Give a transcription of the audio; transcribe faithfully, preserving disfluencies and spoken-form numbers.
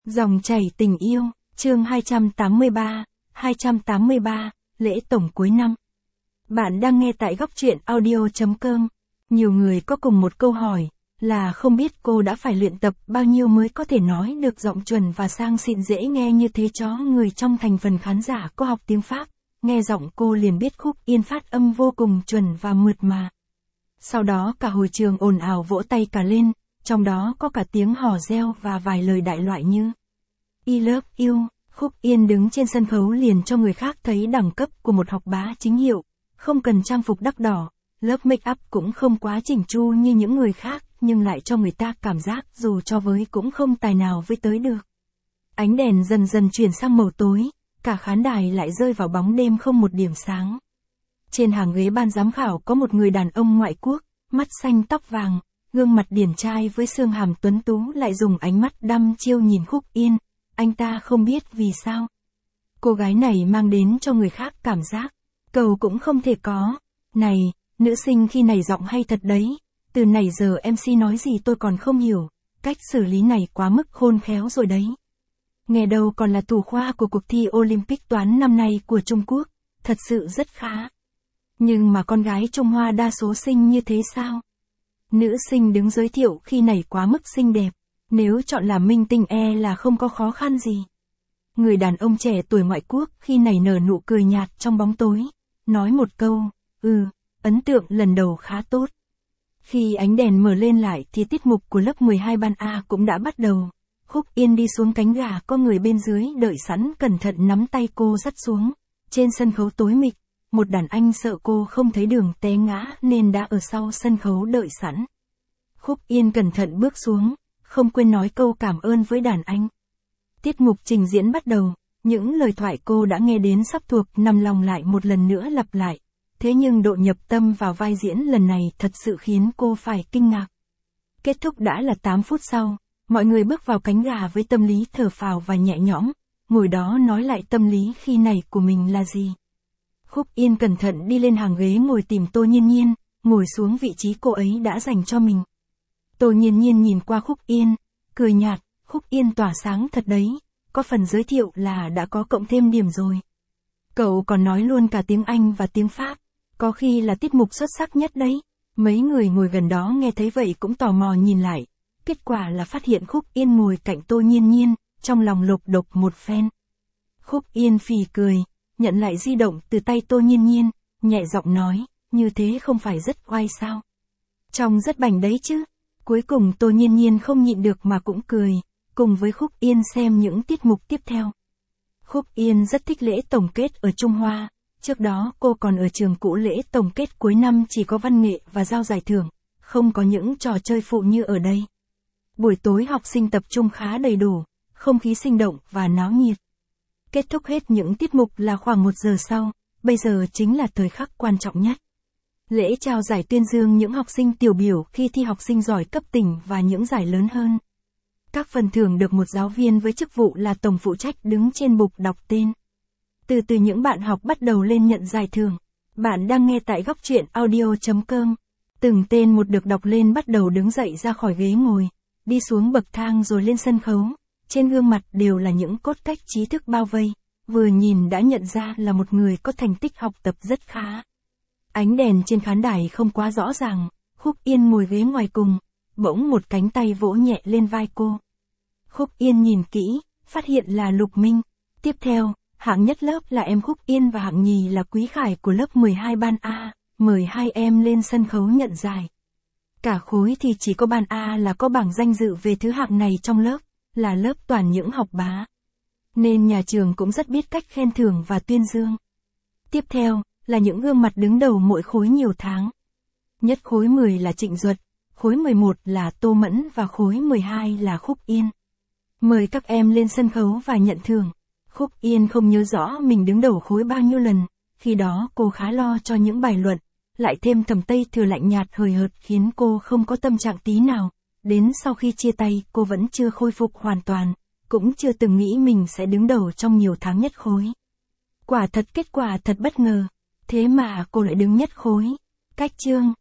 Dòng chảy tình yêu, chương hai trăm tám mươi ba, hai trăm tám mươi ba, lễ tổng cuối năm. Bạn đang nghe tại góc truyện audio chấm com. Nhiều người có cùng một câu hỏi, là không biết cô đã phải luyện tập bao nhiêu mới có thể nói được giọng chuẩn và sang xịn dễ nghe như thế chó. Người trong thành phần khán giả có học tiếng Pháp, nghe giọng cô liền biết Khúc Yên phát âm vô cùng chuẩn và mượt mà. Sau đó cả hội trường ồn ào vỗ tay cả lên, trong đó có cả tiếng hò reo và vài lời đại loại như I love you. Khúc Yên đứng trên sân khấu liền cho người khác thấy đẳng cấp của một học bá chính hiệu, không cần trang phục đắt đỏ, lớp make up cũng không quá chỉnh chu như những người khác, nhưng lại cho người ta cảm giác dù cho với cũng không tài nào với tới được. Ánh đèn dần dần chuyển sang màu tối, cả khán đài lại rơi vào bóng đêm không một điểm sáng. Trên hàng ghế ban giám khảo có một người đàn ông ngoại quốc, mắt xanh tóc vàng, gương mặt điển trai với xương hàm tuấn tú lại dùng ánh mắt đăm chiêu nhìn Khúc Yên. Anh ta không biết vì sao. Cô gái này mang đến cho người khác cảm giác, cầu cũng không thể có. Này, nữ sinh khi này giọng hay thật đấy. Từ nãy giờ em xê nói gì tôi còn không hiểu. Cách xử lý này quá mức khôn khéo rồi đấy. Nghe đâu còn là thủ khoa của cuộc thi Olympic toán năm nay của Trung Quốc. Thật sự rất khá. Nhưng mà con gái Trung Hoa đa số xinh như thế sao? Nữ sinh đứng giới thiệu khi này quá mức xinh đẹp. Nếu chọn làm minh tinh e là không có khó khăn gì. Người đàn ông trẻ tuổi ngoại quốc khi này nở nụ cười nhạt trong bóng tối, nói một câu, ừ, ấn tượng lần đầu khá tốt. Khi ánh đèn mở lên lại thì tiết mục của lớp mười hai ban A cũng đã bắt đầu. Khúc Yên đi xuống cánh gà, có người bên dưới đợi sẵn cẩn thận nắm tay cô dắt xuống. Trên sân khấu tối mịt, một đàn anh sợ cô không thấy đường té ngã nên đã ở sau sân khấu đợi sẵn. Khúc Yên cẩn thận bước xuống, không quên nói câu cảm ơn với đàn anh. Tiết mục trình diễn bắt đầu, những lời thoại cô đã nghe đến sắp thuộc nằm lòng lại một lần nữa lặp lại. Thế nhưng độ nhập tâm vào vai diễn lần này thật sự khiến cô phải kinh ngạc. Kết thúc đã là tám phút sau, mọi người bước vào cánh gà với tâm lý thở phào và nhẹ nhõm, ngồi đó nói lại tâm lý khi này của mình là gì. Khúc Yên cẩn thận đi lên hàng ghế ngồi tìm Tô Nhiên Nhiên, ngồi xuống vị trí cô ấy đã dành cho mình. Tô Nhiên Nhiên nhìn qua Khúc Yên, cười nhạt, Khúc Yên tỏa sáng thật đấy, có phần giới thiệu là đã có cộng thêm điểm rồi. Cậu còn nói luôn cả tiếng Anh và tiếng Pháp, có khi là tiết mục xuất sắc nhất đấy. Mấy người ngồi gần đó nghe thấy vậy cũng tò mò nhìn lại, kết quả là phát hiện Khúc Yên ngồi cạnh Tô Nhiên Nhiên, trong lòng lục đục một phen. Khúc Yên phì cười, nhận lại di động từ tay Tô Nhiên Nhiên, nhẹ giọng nói, như thế không phải rất oai sao? Trông rất bảnh đấy chứ. Cuối cùng Tô Nhiên Nhiên không nhịn được mà cũng cười, cùng với Khúc Yên xem những tiết mục tiếp theo. Khúc Yên rất thích lễ tổng kết ở Trung Hoa, trước đó cô còn ở trường cũ, lễ tổng kết cuối năm chỉ có văn nghệ và giao giải thưởng, không có những trò chơi phụ như ở đây. Buổi tối học sinh tập trung khá đầy đủ, không khí sinh động và náo nhiệt. Kết thúc hết những tiết mục là khoảng một giờ sau, bây giờ chính là thời khắc quan trọng nhất. Lễ trao giải tuyên dương những học sinh tiêu biểu khi thi học sinh giỏi cấp tỉnh và những giải lớn hơn. Các phần thưởng được một giáo viên với chức vụ là tổng phụ trách đứng trên bục đọc tên. Từ từ những bạn học bắt đầu lên nhận giải thưởng. Bạn đang nghe tại góc truyện audio chấm com. Từng tên một được đọc lên bắt đầu đứng dậy ra khỏi ghế ngồi, đi xuống bậc thang rồi lên sân khấu. Trên gương mặt đều là những cốt cách trí thức bao vây, vừa nhìn đã nhận ra là một người có thành tích học tập rất khá. Ánh đèn trên khán đài không quá rõ ràng, Khúc Yên ngồi ghế ngoài cùng, bỗng một cánh tay vỗ nhẹ lên vai cô. Khúc Yên nhìn kỹ, phát hiện là Lục Minh. Tiếp theo, hạng nhất lớp là em Khúc Yên và hạng nhì là Quý Khải của lớp mười hai ban A, mời hai em lên sân khấu nhận giải. Cả khối thì chỉ có ban A là có bảng danh dự về thứ hạng này trong lớp, là lớp toàn những học bá. Nên nhà trường cũng rất biết cách khen thưởng và tuyên dương. Tiếp theo, là những gương mặt đứng đầu mỗi khối nhiều tháng. Nhất khối mười là Trịnh Duật, khối mười một là Tô Mẫn và khối mười hai là Khúc Yên. Mời các em lên sân khấu và nhận thưởng. Khúc Yên không nhớ rõ mình đứng đầu khối bao nhiêu lần, khi đó cô khá lo cho những bài luận, lại thêm Thẩm Tây Thừa lạnh nhạt hời hợt khiến cô không có tâm trạng tí nào. Đến sau khi chia tay cô vẫn chưa khôi phục hoàn toàn, cũng chưa từng nghĩ mình sẽ đứng đầu trong nhiều tháng nhất khối. Quả thật kết quả thật bất ngờ. Thế mà cô lại đứng nhất khối. Cách chương.